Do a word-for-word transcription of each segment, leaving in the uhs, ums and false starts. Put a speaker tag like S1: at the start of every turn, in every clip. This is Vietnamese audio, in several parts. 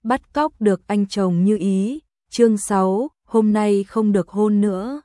S1: bắt cóc được anh chồng như ý. Chương sáu, hôm nay không được hôn nữa.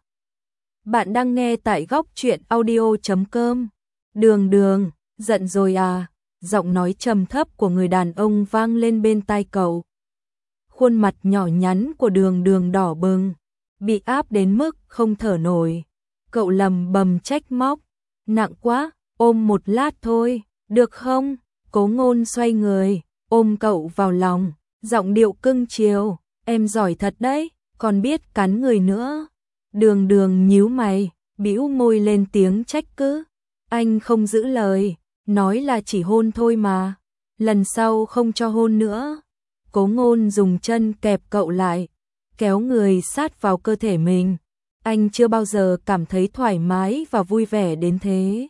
S1: Bạn đang nghe tại góc truyện audio chấm com. Đường Đường, giận rồi à? Giọng nói trầm thấp của người đàn ông vang lên bên tai cậu. Khuôn mặt nhỏ nhắn của Đường Đường đỏ bừng, bị áp đến mức không thở nổi. Cậu lầm bầm trách móc, nặng quá, ôm một lát thôi, được không? Cố Ngôn xoay người, ôm cậu vào lòng, giọng điệu cưng chiều, em giỏi thật đấy, còn biết cắn người nữa. Đường Đường nhíu mày, bĩu môi lên tiếng trách cứ. Anh không giữ lời, nói là chỉ hôn thôi mà, lần sau không cho hôn nữa. Cố Ngôn dùng chân kẹp cậu lại, kéo người sát vào cơ thể mình. Anh chưa bao giờ cảm thấy thoải mái và vui vẻ đến thế.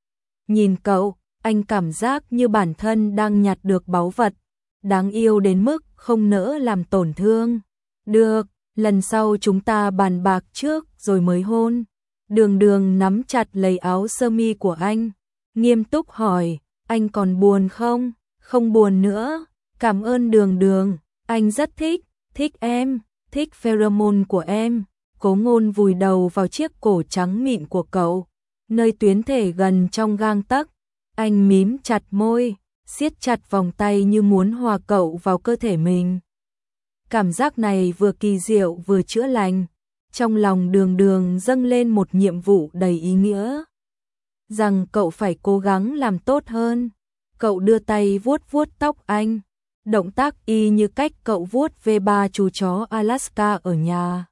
S1: Nhìn cậu, anh cảm giác như bản thân đang nhặt được báu vật, đáng yêu đến mức không nỡ làm tổn thương. Được, lần sau chúng ta bàn bạc trước rồi mới hôn. Đường Đường nắm chặt lấy áo sơ mi của anh, nghiêm túc hỏi, anh còn buồn không? Không buồn nữa, cảm ơn Đường Đường, anh rất thích, thích em, thích pheromone của em. Cố Ngôn vùi đầu vào chiếc cổ trắng mịn của cậu, nơi tuyến thể gần trong gang tấc. Anh mím chặt môi, siết chặt vòng tay như muốn hòa cậu vào cơ thể mình. Cảm giác này vừa kỳ diệu vừa chữa lành. Trong lòng Đường Đường dâng lên một nhiệm vụ đầy ý nghĩa, rằng cậu phải cố gắng làm tốt hơn. Cậu đưa tay vuốt vuốt tóc anh, động tác y như cách cậu vuốt về ba chú chó Alaska ở nhà.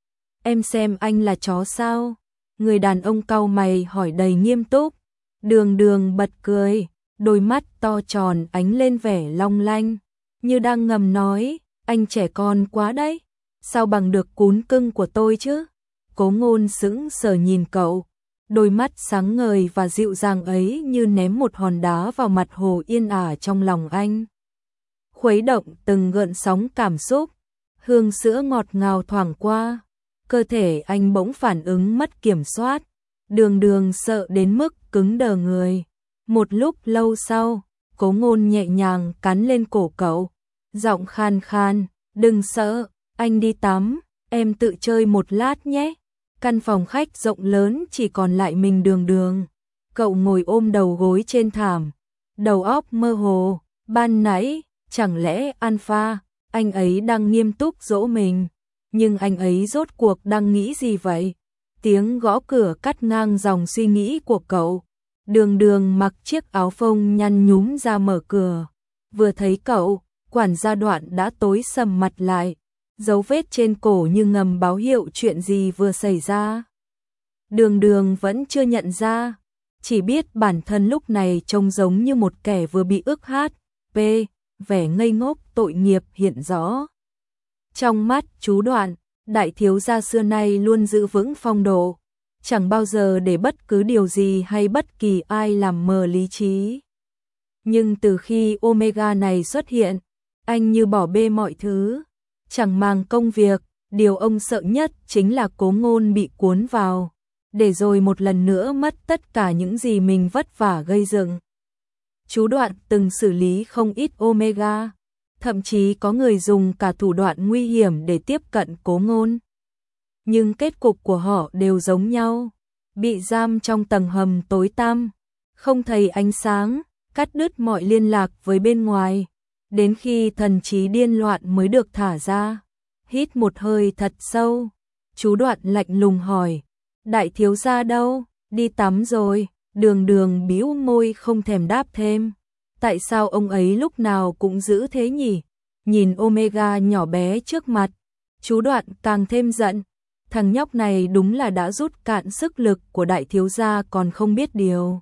S1: Em xem anh là chó sao? Người đàn ông cau mày hỏi đầy nghiêm túc. Đường Đường bật cười, đôi mắt to tròn ánh lên vẻ long lanh, như đang ngầm nói, anh trẻ con quá đấy, sao bằng được cún cưng của tôi chứ? Cố Ngôn sững sờ nhìn cậu, đôi mắt sáng ngời và dịu dàng ấy như ném một hòn đá vào mặt hồ yên ả trong lòng anh. Khuấy động từng gợn sóng cảm xúc, hương sữa ngọt ngào thoảng qua, cơ thể anh bỗng phản ứng mất kiểm soát. Đường Đường sợ đến mức cứng đờ người. Một lúc lâu sau, Cố Ngôn nhẹ nhàng cắn lên cổ cậu, giọng khan khan, đừng sợ, anh đi tắm, em tự chơi một lát nhé. Căn phòng khách rộng lớn chỉ còn lại mình Đường Đường. Cậu ngồi ôm đầu gối trên thảm, đầu óc mơ hồ. Ban nãy, chẳng lẽ Alpha, anh ấy đang nghiêm túc dỗ mình, nhưng anh ấy rốt cuộc đang nghĩ gì vậy? Tiếng gõ cửa cắt ngang dòng suy nghĩ của cậu. Đường Đường mặc chiếc áo phông nhăn nhúm ra mở cửa. Vừa thấy cậu, quản gia Đoạn đã tối sầm mặt lại, dấu vết trên cổ như ngầm báo hiệu chuyện gì vừa xảy ra. Đường Đường vẫn chưa nhận ra, chỉ biết bản thân lúc này trông giống như một kẻ vừa bị ức hát. P. Vẻ ngây ngốc tội nghiệp hiện rõ. Trong mắt chú Đoạn, đại thiếu gia xưa nay luôn giữ vững phong độ, chẳng bao giờ để bất cứ điều gì hay bất kỳ ai làm mờ lý trí. Nhưng từ khi Omega này xuất hiện, anh như bỏ bê mọi thứ, chẳng màng công việc, điều ông sợ nhất chính là Cố Ngôn bị cuốn vào, để rồi một lần nữa mất tất cả những gì mình vất vả gây dựng. Chú Đoạn từng xử lý không ít Omega, thậm chí có người dùng cả thủ đoạn nguy hiểm để tiếp cận Cố Ngôn. Nhưng kết cục của họ đều giống nhau, bị giam trong tầng hầm tối tăm, không thấy ánh sáng, cắt đứt mọi liên lạc với bên ngoài, đến khi thần trí điên loạn mới được thả ra. Hít một hơi thật sâu, chú Đoạn lạnh lùng hỏi, đại thiếu gia đâu? Đi tắm rồi. Đường Đường bĩu môi không thèm đáp thêm. Tại sao ông ấy lúc nào cũng giữ thế nhỉ? Nhìn Omega nhỏ bé trước mặt, chú Đoạn càng thêm giận. Thằng nhóc này đúng là đã rút cạn sức lực của đại thiếu gia còn không biết điều.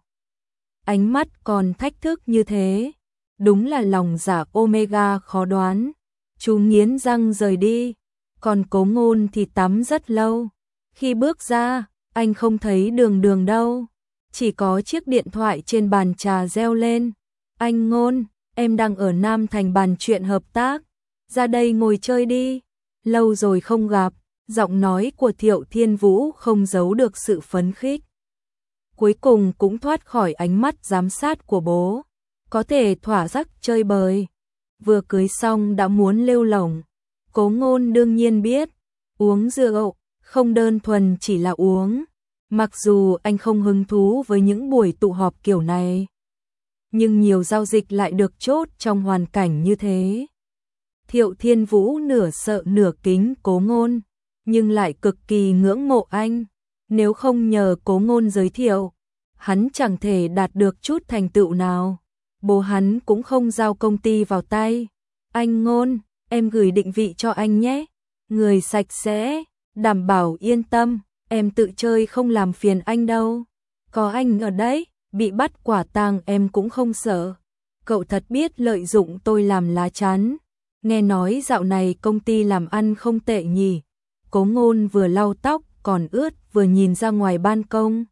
S1: Ánh mắt còn thách thức như thế, đúng là lòng dạ Omega khó đoán. Chú nghiến răng rời đi, còn Cố Ngôn thì tắm rất lâu. Khi bước ra, anh không thấy Đường Đường đâu, chỉ có chiếc điện thoại trên bàn trà reo lên. Anh Ngôn, em đang ở Nam Thành bàn chuyện hợp tác, ra đây ngồi chơi đi, lâu rồi không gặp. Giọng nói của Thiệu Thiên Vũ không giấu được sự phấn khích. Cuối cùng cũng thoát khỏi ánh mắt giám sát của bố, có thể thỏa sức chơi bời. vừa cưới xong đã muốn lêu lổng. Cố Ngôn đương nhiên biết, uống rượu không đơn thuần chỉ là uống, mặc dù anh không hứng thú với những buổi tụ họp kiểu này, nhưng nhiều giao dịch lại được chốt trong hoàn cảnh như thế. Thiệu Thiên Vũ nửa sợ nửa kính Cố Ngôn, nhưng lại cực kỳ ngưỡng mộ anh. Nếu không nhờ Cố Ngôn giới thiệu, hắn chẳng thể đạt được chút thành tựu nào. Bố hắn cũng không giao công ty vào tay. Anh Ngôn, em gửi định vị cho anh nhé. Người sạch sẽ, đảm bảo yên tâm, em tự chơi không làm phiền anh đâu. Có anh ở đấy, bị bắt quả tang em cũng không sợ. Cậu thật biết lợi dụng tôi làm lá chắn. Nghe nói dạo này công ty làm ăn không tệ nhỉ. Cố Ngôn vừa lau tóc còn ướt vừa nhìn ra ngoài ban công.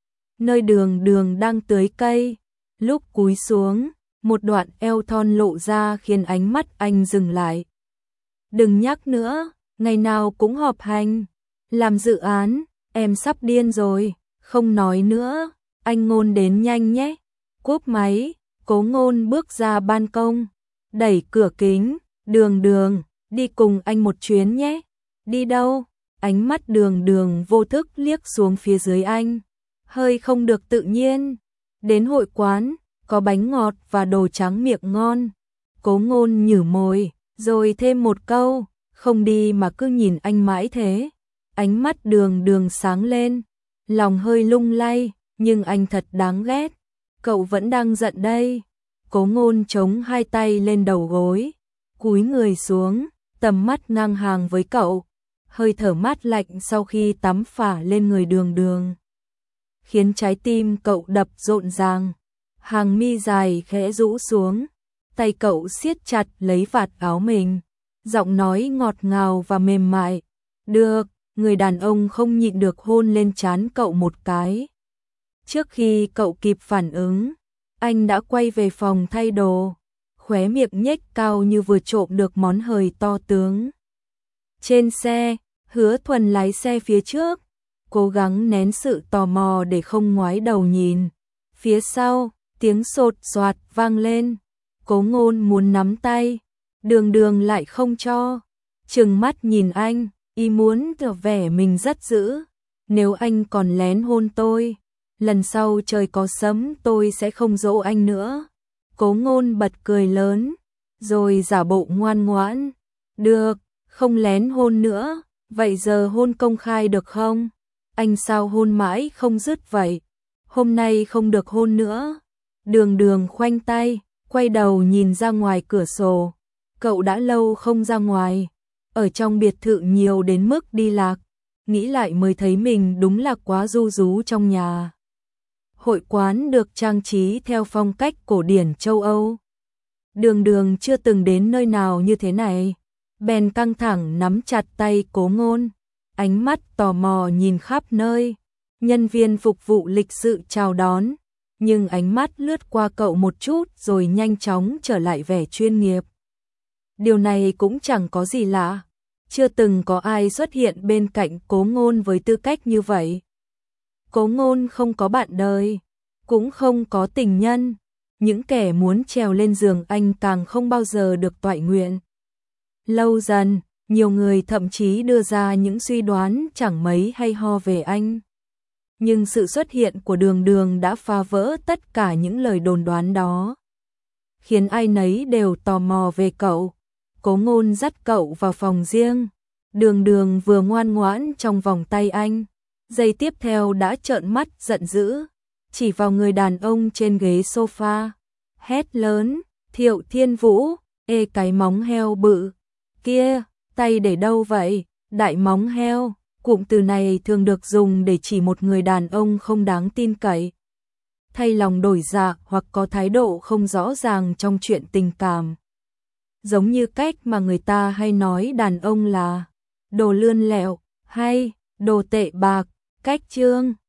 S1: Nơi Đường Đường đang tưới cây, lúc cúi xuống, một đoạn eo thon lộ ra khiến ánh mắt anh dừng lại. Đừng nhắc nữa, ngày nào cũng họp hành, làm dự án, em sắp điên rồi, không nói nữa, anh Ngôn đến nhanh nhé. Cúp máy, Cố Ngôn bước ra ban công, đẩy cửa kính, Đường Đường, đi cùng anh một chuyến nhé. Đi đâu? Ánh mắt Đường Đường vô thức liếc xuống phía dưới anh, hơi không được tự nhiên. Đến hội quán, có bánh ngọt và đồ tráng miệng ngon. Cố Ngôn nhử môi, rồi thêm một câu, không đi mà cứ nhìn anh mãi thế. Ánh mắt Đường Đường sáng lên, lòng hơi lung lay, nhưng anh thật đáng ghét. Cậu vẫn đang giận đây. Cố Ngôn chống hai tay lên đầu gối, cúi người xuống, tầm mắt ngang hàng với cậu. Hơi thở mát lạnh sau khi tắm phả lên người Đường Đường, khiến trái tim cậu đập rộn ràng. Hàng mi dài khẽ rũ xuống, tay cậu siết chặt lấy vạt áo mình, giọng nói ngọt ngào và mềm mại. Được, người đàn ông không nhịn được hôn lên trán cậu một cái. Trước khi cậu kịp phản ứng, anh đã quay về phòng thay đồ, khóe miệng nhếch cao như vừa trộm được món hời to tướng. Trên xe, Hứa Thuần lái xe phía trước, cố gắng nén sự tò mò để không ngoái đầu nhìn. Phía sau, tiếng sột soạt vang lên. Cố Ngôn muốn nắm tay, Đường Đường lại không cho. Trừng mắt nhìn anh, y muốn tỏ vẻ mình rất dữ. Nếu anh còn lén hôn tôi, lần sau trời có sấm tôi sẽ không dỗ anh nữa. Cố Ngôn bật cười lớn, rồi giả bộ ngoan ngoãn. Được, không lén hôn nữa, vậy giờ hôn công khai được không? Anh sao hôn mãi không dứt vậy? Hôm nay không được hôn nữa. Đường Đường khoanh tay, quay đầu nhìn ra ngoài cửa sổ. Cậu đã lâu không ra ngoài, ở trong biệt thự nhiều đến mức đi lạc, nghĩ lại mới thấy mình đúng là quá ru rú trong nhà. Hội quán được trang trí theo phong cách cổ điển châu Âu. Đường Đường chưa từng đến nơi nào như thế này, bèn căng thẳng nắm chặt tay Cố Ngôn, ánh mắt tò mò nhìn khắp nơi. Nhân viên phục vụ lịch sự chào đón, nhưng ánh mắt lướt qua cậu một chút rồi nhanh chóng trở lại vẻ chuyên nghiệp. Điều này cũng chẳng có gì lạ, chưa từng có ai xuất hiện bên cạnh Cố Ngôn với tư cách như vậy. Cố Ngôn không có bạn đời, cũng không có tình nhân, những kẻ muốn trèo lên giường anh càng không bao giờ được toại nguyện. Lâu dần, nhiều người thậm chí đưa ra những suy đoán chẳng mấy hay ho về anh. Nhưng sự xuất hiện của Đường Đường đã phá vỡ tất cả những lời đồn đoán đó, khiến ai nấy đều tò mò về cậu. Cố Ngôn dắt cậu vào phòng riêng. Đường Đường vừa ngoan ngoãn trong vòng tay anh, giây tiếp theo đã trợn mắt giận dữ, chỉ vào người đàn ông trên ghế sofa, hét lớn, Thiệu Thiên Vũ, ê cái móng heo bự kia, tay để đâu vậy? Đại móng heo, cụm từ này thường được dùng để chỉ một người đàn ông không đáng tin cậy, thay lòng đổi dạ hoặc có thái độ không rõ ràng trong chuyện tình cảm. Giống như cách mà người ta hay nói đàn ông là đồ lươn lẹo hay đồ tệ bạc, cách chương